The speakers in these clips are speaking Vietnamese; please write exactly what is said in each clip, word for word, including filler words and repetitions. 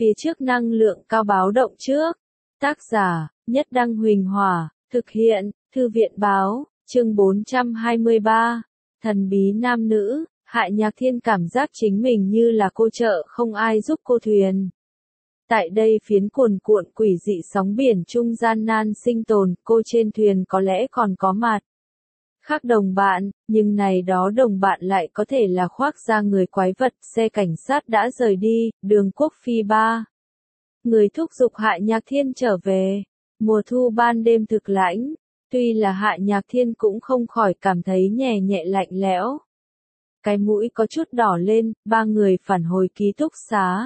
phía trước năng lượng cao báo động trước. Tác giả, Nhất Đăng Huỳnh Hỏa, thực hiện, Thư viện Báo, chương bốn trăm hai mươi ba, thần bí nam nữ, Hại Nhạc Thiên cảm giác chính mình như là cô chợ không ai giúp cô thuyền. Tại đây phiến cuồn cuộn quỷ dị sóng biển trung gian nan sinh tồn, cô trên thuyền có lẽ còn có mặt khác đồng bạn, nhưng này đó đồng bạn lại có thể là khoác da người quái vật. Xe cảnh sát đã rời đi, Đường Quốc Phi ba người thúc giục Hại Nhạc Thiên trở về. Mùa thu ban đêm thực lãnh, tuy là Hại Nhạc Thiên cũng không khỏi cảm thấy nhẹ nhẹ lạnh lẽo. Cái mũi có chút đỏ lên, ba người phản hồi ký túc xá.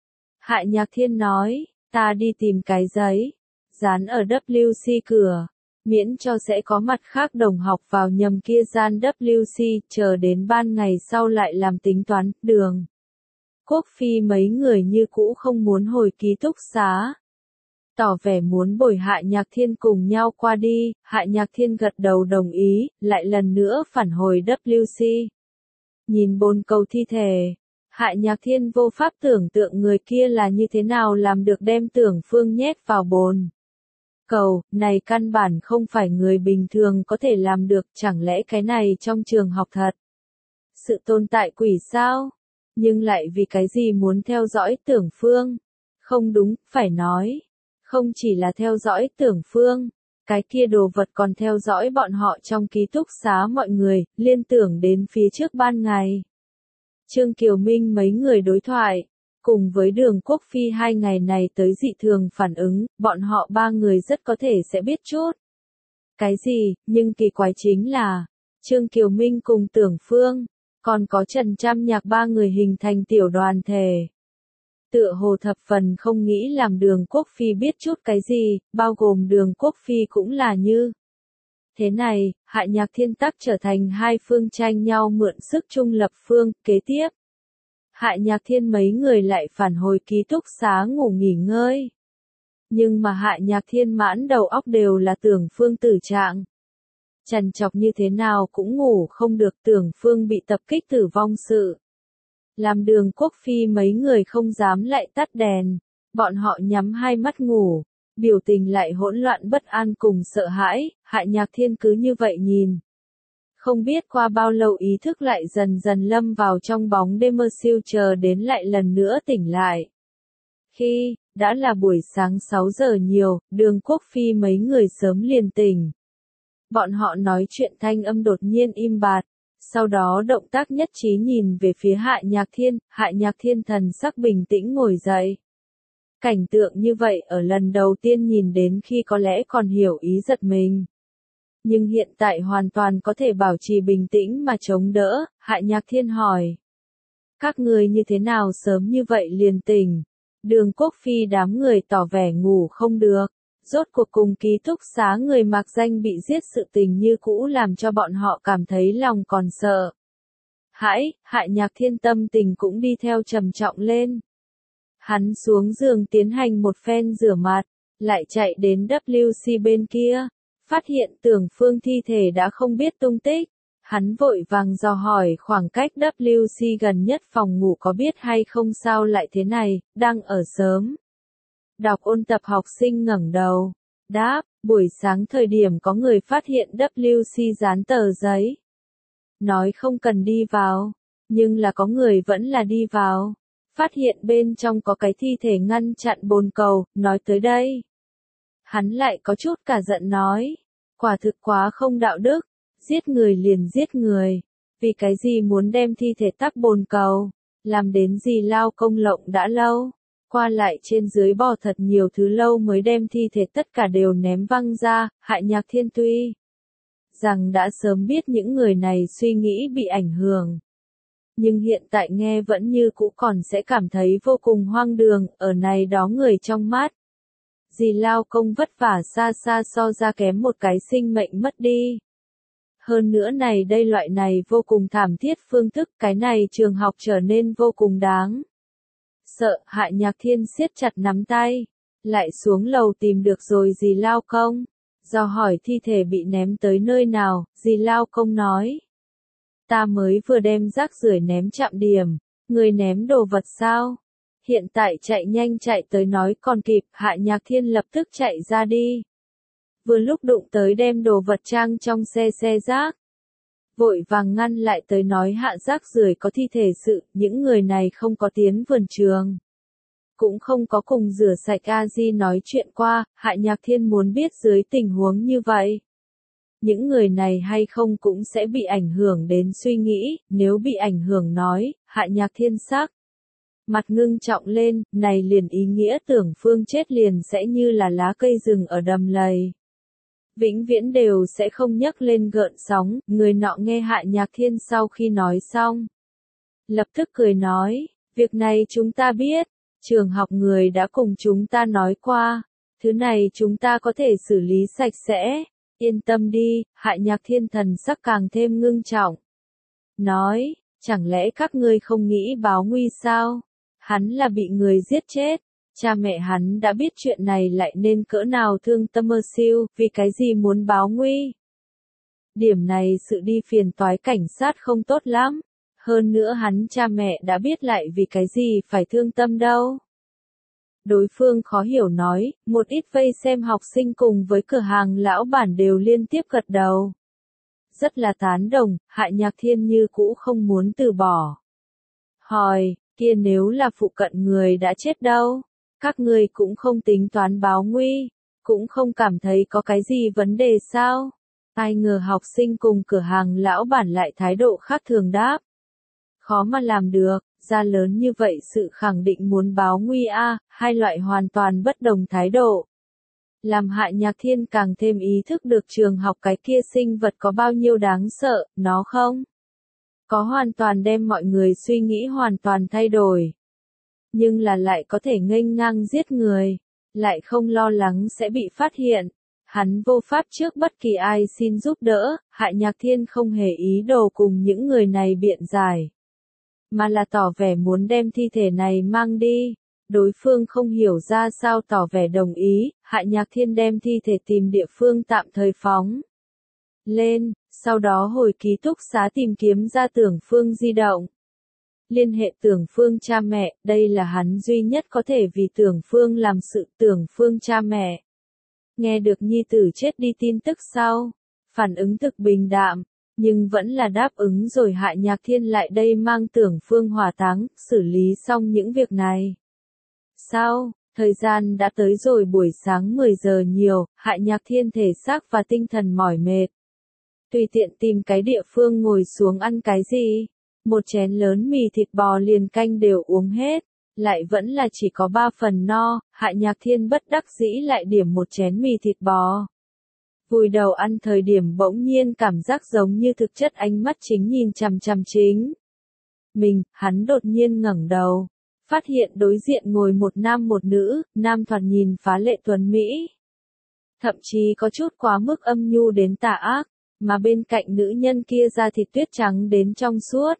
Hại Nhạc Thiên nói, ta đi tìm cái giấy, dán ở W C cửa, miễn cho sẽ có mặt khác đồng học vào nhầm kia gian W C, chờ đến ban ngày sau lại làm tính toán. Đường Quốc Phi mấy người như cũ không muốn hồi ký túc xá, tỏ vẻ muốn bồi Hại Nhạc Thiên cùng nhau qua đi. Hại Nhạc Thiên gật đầu đồng ý, lại lần nữa phản hồi W C. Nhìn bồn cầu thi thể, Hại Nhạc Thiên vô pháp tưởng tượng người kia là như thế nào làm được đem Tưởng Phương nhét vào bồn cầu, này căn bản không phải người bình thường có thể làm được. Chẳng lẽ cái này trong trường học thật sự tồn tại quỷ sao? Nhưng lại vì cái gì muốn theo dõi Tưởng Phương? Không đúng, phải nói, không chỉ là theo dõi Tưởng Phương, cái kia đồ vật còn theo dõi bọn họ trong ký túc xá mọi người. Liên tưởng đến phía trước ban ngày Trương Kiều Minh mấy người đối thoại, cùng với Đường Quốc Phi hai ngày này tới dị thường phản ứng, bọn họ ba người rất có thể sẽ biết chút cái gì, nhưng kỳ quái chính là, Trương Kiều Minh cùng Tưởng Phương, còn có Trần Trăm Nhạc ba người hình thành tiểu đoàn thể. Tựa hồ thập phần không nghĩ làm Đường Quốc Phi biết chút cái gì, bao gồm Đường Quốc Phi cũng là như thế này. Hại Nhạc Thiên tắc trở thành hai phương tranh nhau mượn sức trung lập phương. Kế tiếp, Hại Nhạc Thiên mấy người lại phản hồi ký túc xá ngủ nghỉ ngơi. Nhưng mà Hại Nhạc Thiên mãn đầu óc đều là Tưởng Phương tử trạng. Trằn trọc như thế nào cũng ngủ không được. Tưởng Phương bị tập kích tử vong sự, làm Đường Quốc Phi mấy người không dám lại tắt đèn. Bọn họ nhắm hai mắt ngủ, biểu tình lại hỗn loạn bất an cùng sợ hãi. Hại Nhạc Thiên cứ như vậy nhìn. Không biết qua bao lâu ý thức lại dần dần lâm vào trong bóng đêm mơ siêu, chờ đến lại lần nữa tỉnh lại. Khi đã là buổi sáng sáu giờ nhiều, Đường Quốc Phi mấy người sớm liền tỉnh. Bọn họ nói chuyện thanh âm đột nhiên im bặt, sau đó động tác nhất trí nhìn về phía Hại Nhạc Thiên. Hại Nhạc Thiên thần sắc bình tĩnh ngồi dậy. Cảnh tượng như vậy ở lần đầu tiên nhìn đến khi có lẽ còn hiểu ý giật mình. Nhưng hiện tại hoàn toàn có thể bảo trì bình tĩnh mà chống đỡ. Hại Nhạc Thiên hỏi, các người như thế nào sớm như vậy liền tỉnh? Đường Quốc Phi đám người tỏ vẻ ngủ không được. Rốt cuộc cùng ký túc xá người mạc danh bị giết sự tình như cũ làm cho bọn họ cảm thấy lòng còn sợ hãi. Hại Nhạc Thiên tâm tình cũng đi theo trầm trọng lên. Hắn xuống giường tiến hành một phen rửa mặt, lại chạy đến W C bên kia, phát hiện Tưởng Phương thi thể đã không biết tung tích. Hắn vội vàng dò hỏi khoảng cách W C gần nhất phòng ngủ có biết hay không. Sao lại thế này, đang ở sớm đọc ôn tập học sinh ngẩng đầu, đáp, buổi sáng thời điểm có người phát hiện W C dán tờ giấy, nói không cần đi vào, nhưng là có người vẫn là đi vào, phát hiện bên trong có cái thi thể ngăn chặn bồn cầu. Nói tới đây, hắn lại có chút cả giận nói, quả thực quá không đạo đức, giết người liền giết người, vì cái gì muốn đem thi thể tắc bồn cầu, làm đến gì lao công lộng đã lâu, qua lại trên dưới bò thật nhiều thứ lâu mới đem thi thể tất cả đều ném văng ra. Hại Nhạc Thiên tuy rằng đã sớm biết những người này suy nghĩ bị ảnh hưởng, nhưng hiện tại nghe vẫn như cũ còn sẽ cảm thấy vô cùng hoang đường. Ở này đó người trong mắt, dì lao công vất vả xa xa so ra kém một cái sinh mệnh mất đi. Hơn nữa này đây loại này vô cùng thảm thiết phương thức, cái này trường học trở nên vô cùng đáng sợ. Hại Nhạc Thiên siết chặt nắm tay, lại xuống lầu tìm được rồi dì lao công, do hỏi thi thể bị ném tới nơi nào. Dì lao công nói, ta mới vừa đem rác rưởi ném trạm điểm, người ném đồ vật sao? hiện tại chạy nhanh chạy tới nói còn kịp, Hạ Nhạc Thiên lập tức chạy ra đi. Vừa lúc đụng tới đem đồ vật trang trong xe xe rác. Vội vàng ngăn lại tới nói hạ rác rưởi có thi thể sự, những người này không có tiến vườn trường. Cũng không có cùng rửa sạch A-di nói chuyện qua, Hạ Nhạc Thiên muốn biết dưới tình huống như vậy. Những người này hay không cũng sẽ bị ảnh hưởng đến suy nghĩ, nếu bị ảnh hưởng nói, Hạ Nhạc Thiên sắc. Mặt ngưng trọng lên, này liền ý nghĩa tưởng Phương chết liền sẽ như là lá cây rừng ở đầm lầy. Vĩnh viễn đều sẽ không nhấc lên gợn sóng, người nọ nghe Hạ Nhạc Thiên sau khi nói xong. Lập tức cười nói, việc này chúng ta biết, trường học người đã cùng chúng ta nói qua, thứ này chúng ta có thể xử lý sạch sẽ, yên tâm đi, Hạ Nhạc Thiên thần sắc càng thêm ngưng trọng. Nói, chẳng lẽ các ngươi không nghĩ báo nguy sao? Hắn là bị người giết chết. Cha mẹ hắn đã biết chuyện này lại nên cỡ nào thương tâm mơ siêu, vì cái gì muốn báo nguy. Điểm này sự đi phiền toái cảnh sát không tốt lắm. Hơn nữa hắn cha mẹ đã biết lại vì cái gì phải thương tâm đâu. Đối phương khó hiểu nói, một ít vây xem học sinh cùng với cửa hàng lão bản đều liên tiếp gật đầu. Rất là tán đồng, Hạ Nhạc Thiên như cũ không muốn từ bỏ. Hỏi, kia nếu là phụ cận người đã chết đâu? Các ngươi cũng không tính toán báo nguy, cũng không cảm thấy có cái gì vấn đề sao? Ai ngờ học sinh cùng cửa hàng lão bản lại thái độ khác thường đáp. Khó mà làm được, ra lớn như vậy sự khẳng định muốn báo nguy a, hai loại hoàn toàn bất đồng thái độ. Làm Hạ Nhạc Thiên càng thêm ý thức được trường học cái kia sinh vật có bao nhiêu đáng sợ, nó không? Có hoàn toàn đem mọi người suy nghĩ hoàn toàn thay đổi. Nhưng là lại có thể nghênh ngang giết người, lại không lo lắng sẽ bị phát hiện. Hắn vô pháp trước bất kỳ ai xin giúp đỡ, Hạ Nhạc Thiên không hề ý đồ cùng những người này biện giải. Mà là tỏ vẻ muốn đem thi thể này mang đi. Đối phương không hiểu ra sao tỏ vẻ đồng ý, Hạ Nhạc Thiên đem thi thể tìm địa phương tạm thời phóng lên, sau đó hồi ký túc xá tìm kiếm ra Tưởng Phương di động. Liên hệ Tưởng Phương cha mẹ, đây là hắn duy nhất có thể vì Tưởng Phương làm sự. Tưởng Phương cha mẹ. Nghe được nhi tử chết đi tin tức sau, phản ứng thực bình đạm, nhưng vẫn là đáp ứng rồi. Hạ Nhạc Thiên lại đây mang Tưởng Phương hỏa táng, xử lý xong những việc này. Sau, thời gian đã tới rồi buổi sáng mười giờ nhiều, Hạ Nhạc Thiên thể xác và tinh thần mỏi mệt. Tùy tiện tìm cái địa phương ngồi xuống ăn cái gì. Một chén lớn mì thịt bò liền canh đều uống hết, lại vẫn là chỉ có ba phần no, Hạ Nhạc Thiên bất đắc dĩ lại điểm một chén mì thịt bò. Vùi đầu ăn thời điểm bỗng nhiên cảm giác giống như thực chất ánh mắt chính nhìn chằm chằm chính. Mình, hắn đột nhiên ngẩng đầu, phát hiện đối diện ngồi một nam một nữ, nam thoạt nhìn phá lệ tuấn Mỹ. Thậm chí có chút quá mức âm nhu đến tà ác, mà bên cạnh nữ nhân kia da thịt tuyết trắng đến trong suốt.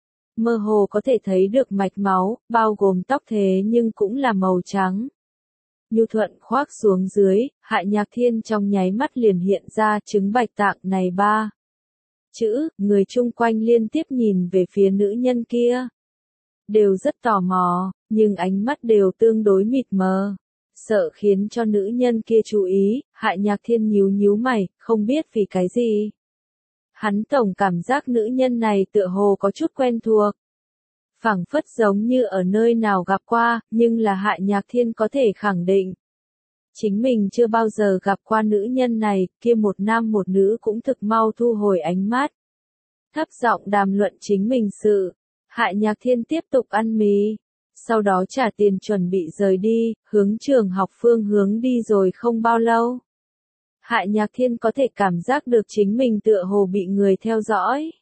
Mơ hồ có thể thấy được mạch máu, bao gồm tóc thế nhưng cũng là màu trắng. Nhu thuận khoác xuống dưới, Hạ Nhạc Thiên trong nháy mắt liền hiện ra chứng bạch tạng này ba. Chữ, người chung quanh liên tiếp nhìn về phía nữ nhân kia. Đều rất tò mò, nhưng ánh mắt đều tương đối mịt mờ. Sợ khiến cho nữ nhân kia chú ý, Hạ Nhạc Thiên nhíu nhíu mày, không biết vì cái gì. Hắn tổng cảm giác nữ nhân này tựa hồ có chút quen thuộc. Phảng phất giống như ở nơi nào gặp qua, nhưng là Hạ Nhạc Thiên có thể khẳng định. Chính mình chưa bao giờ gặp qua nữ nhân này, kia một nam một nữ cũng thực mau thu hồi ánh mắt. Thấp giọng đàm luận chính mình sự. Hạ Nhạc Thiên tiếp tục ăn mì. Sau đó trả tiền chuẩn bị rời đi, hướng trường học phương hướng đi rồi không bao lâu. Hạ Nhạc Thiên có thể cảm giác được chính mình tựa hồ bị người theo dõi.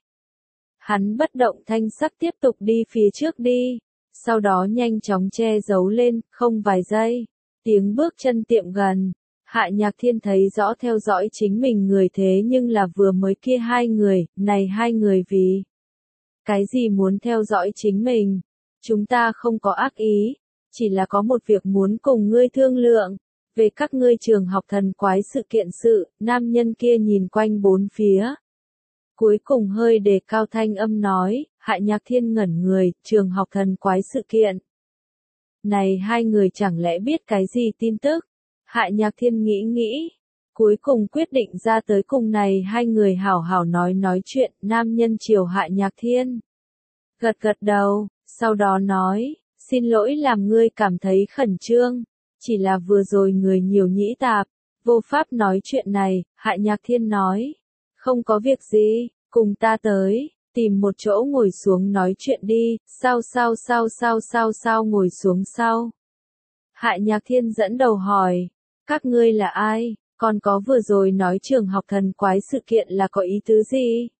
Hắn bất động thanh sắc tiếp tục đi phía trước đi, sau đó nhanh chóng che giấu lên, không vài giây. Tiếng bước chân tiệm gần, Hạ Nhạc Thiên thấy rõ theo dõi chính mình người thế nhưng là vừa mới kia hai người, này hai người vì cái gì muốn theo dõi chính mình? Chúng ta không có ác ý, chỉ là có một việc muốn cùng ngươi thương lượng. Về các ngươi trường học thần quái sự kiện sự, nam nhân kia nhìn quanh bốn phía. Cuối cùng hơi đề cao thanh âm nói, Hạ Nhạc Thiên ngẩn người, trường học thần quái sự kiện. Này hai người chẳng lẽ biết cái gì tin tức? Hại Nhạc Thiên nghĩ nghĩ. Cuối cùng quyết định ra tới cùng này hai người hảo hảo nói nói chuyện, nam nhân chiều Hại Nhạc Thiên. Gật gật đầu, sau đó nói, xin lỗi làm ngươi cảm thấy khẩn trương, chỉ là vừa rồi người nhiều nhĩ tạp, vô pháp nói chuyện này, Hại Nhạc Thiên nói, không có việc gì, cùng ta tới, tìm một chỗ ngồi xuống nói chuyện đi, sao sao sao sao sao sao ngồi xuống sau. Hại Nhạc Thiên dẫn đầu hỏi, các ngươi là ai, còn có vừa rồi nói trường học thần quái sự kiện là có ý tứ gì?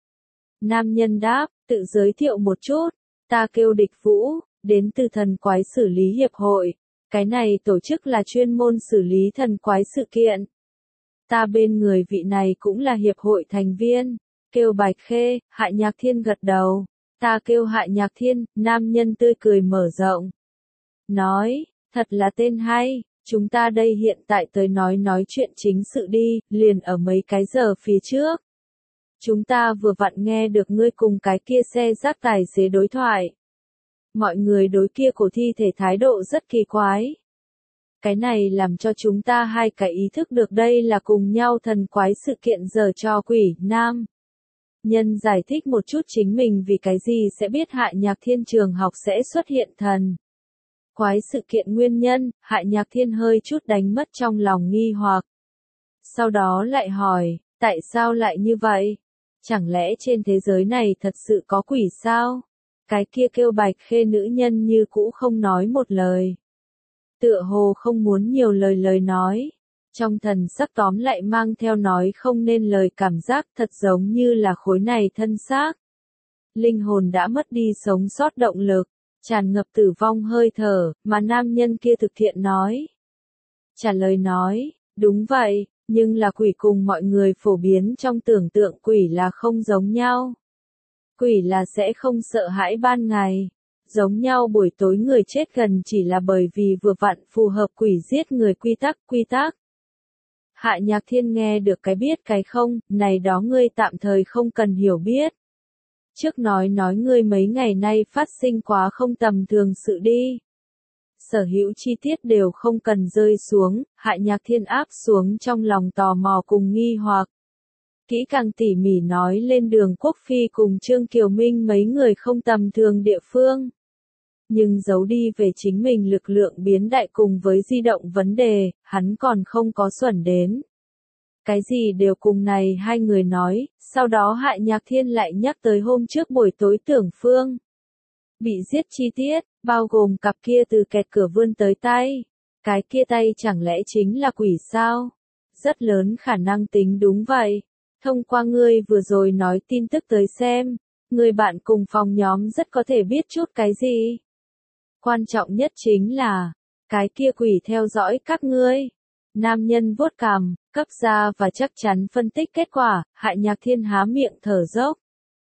Nam nhân đáp, tự giới thiệu một chút, ta kêu Địch Vũ, đến từ thần quái xử lý hiệp hội, cái này tổ chức là chuyên môn xử lý thần quái sự kiện. Ta bên người vị này cũng là hiệp hội thành viên, kêu Bạch Khê, Hại Nhạc Thiên gật đầu, ta kêu Hại Nhạc Thiên, nam nhân tươi cười mở rộng. Nói, thật là tên hay, chúng ta đây hiện tại tới nói nói chuyện chính sự đi, liền ở mấy cái giờ phía trước. Chúng ta vừa vặn nghe được ngươi cùng cái kia xe rác tài xế đối thoại. Mọi người đối kia cổ thi thể thái độ rất kỳ quái. Cái này làm cho chúng ta hai cái ý thức được đây là cùng nhau thần quái sự kiện giờ cho quỷ, nam. Nhân giải thích một chút chính mình vì cái gì sẽ biết Hại Nhạc Thiên trường học sẽ xuất hiện thần quái sự kiện nguyên nhân, Hại Nhạc Thiên hơi chút đánh mất trong lòng nghi hoặc. Sau đó lại hỏi, tại sao lại như vậy? Chẳng lẽ trên thế giới này thật sự có quỷ sao? Cái kia kêu Bạch Khê nữ nhân như cũ không nói một lời. Tựa hồ không muốn nhiều lời lời nói. Trong thần sắc tóm lại mang theo nói không nên lời cảm giác thật giống như là khối này thân xác. Linh hồn đã mất đi sống sót động lực, tràn ngập tử vong hơi thở, mà nam nhân kia thực hiện nói. Trả lời nói, đúng vậy, nhưng là quỷ cùng mọi người phổ biến trong tưởng tượng quỷ là không giống nhau. Quỷ là sẽ không sợ hãi ban ngày. Giống nhau buổi tối người chết gần chỉ là bởi vì vừa vặn phù hợp quỷ giết người quy tắc, quy tắc. Hại Nhạc Thiên nghe được cái biết cái không, này đó ngươi tạm thời không cần hiểu biết. Trước nói nói ngươi mấy ngày nay phát sinh quá không tầm thường sự đi. Sở hữu chi tiết đều không cần rơi xuống, Hại Nhạc Thiên áp xuống trong lòng tò mò cùng nghi hoặc. Kỹ càng tỉ mỉ nói lên Đường Quốc Phi cùng Trương Kiều Minh mấy người không tầm thường địa phương. Nhưng giấu đi về chính mình lực lượng biến đại cùng với di động vấn đề, hắn còn không có xuẩn đến. Cái gì đều cùng này hai người nói, sau đó Hại Nhạc Thiên lại nhắc tới hôm trước buổi tối Tưởng Phương. Bị giết chi tiết, bao gồm cặp kia từ kẹt cửa vươn tới tay. Cái kia tay chẳng lẽ chính là quỷ sao? Rất lớn khả năng tính đúng vậy. Thông qua ngươi vừa rồi nói tin tức tới xem, người bạn cùng phòng nhóm rất có thể biết chút cái gì. Quan trọng nhất chính là, cái kia quỷ theo dõi các ngươi. Nam nhân vuốt cằm, cấp ra và chắc chắn phân tích kết quả, Hại Nhạc Thiên há miệng thở dốc.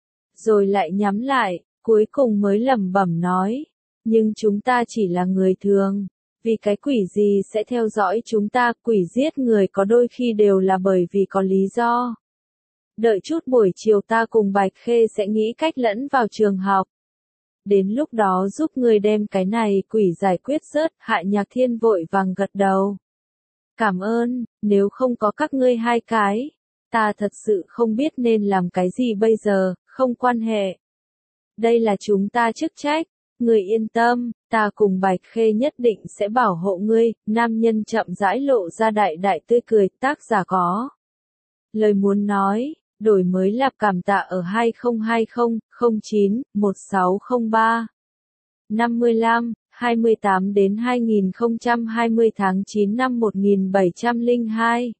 Rồi lại nhắm lại, cuối cùng mới lẩm bẩm nói, nhưng chúng ta chỉ là người thường, vì cái quỷ gì sẽ theo dõi chúng ta, quỷ giết người có đôi khi đều là bởi vì có lý do. Đợi chút buổi chiều ta cùng Bạch Khê sẽ nghĩ cách lẫn vào trường học. Đến lúc đó giúp người đem cái này quỷ giải quyết rớt, Hại Nhạc Thiên vội vàng gật đầu. Cảm ơn, nếu không có các ngươi hai cái, ta thật sự không biết nên làm cái gì bây giờ, không quan hệ. Đây là chúng ta chức trách, người yên tâm, ta cùng Bạch Khê nhất định sẽ bảo hộ ngươi, nam nhân chậm rãi lộ ra đại đại tươi cười, tác giả có. Lời muốn nói, đổi mới lạp cảm tạ ở hai không hai không, không chín, một sáu không ba. năm mươi lăm, hai mươi tám đến hai nghìn không trăm hai mươi tháng chín năm một nghìn bảy trăm lẻ hai.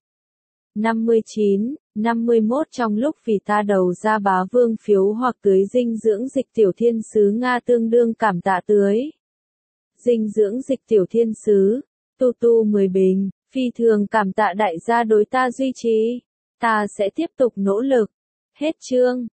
năm mươi chín, năm mươi mốt trong lúc vì ta đầu ra bá vương phiếu hoặc tưới dinh dưỡng dịch tiểu thiên sứ Nga tương đương cảm tạ tưới. Dinh dưỡng dịch tiểu thiên sứ, tu tu mười bình, phi thường cảm tạ đại gia đối ta duy trì. Ta sẽ tiếp tục nỗ lực. Hết chương.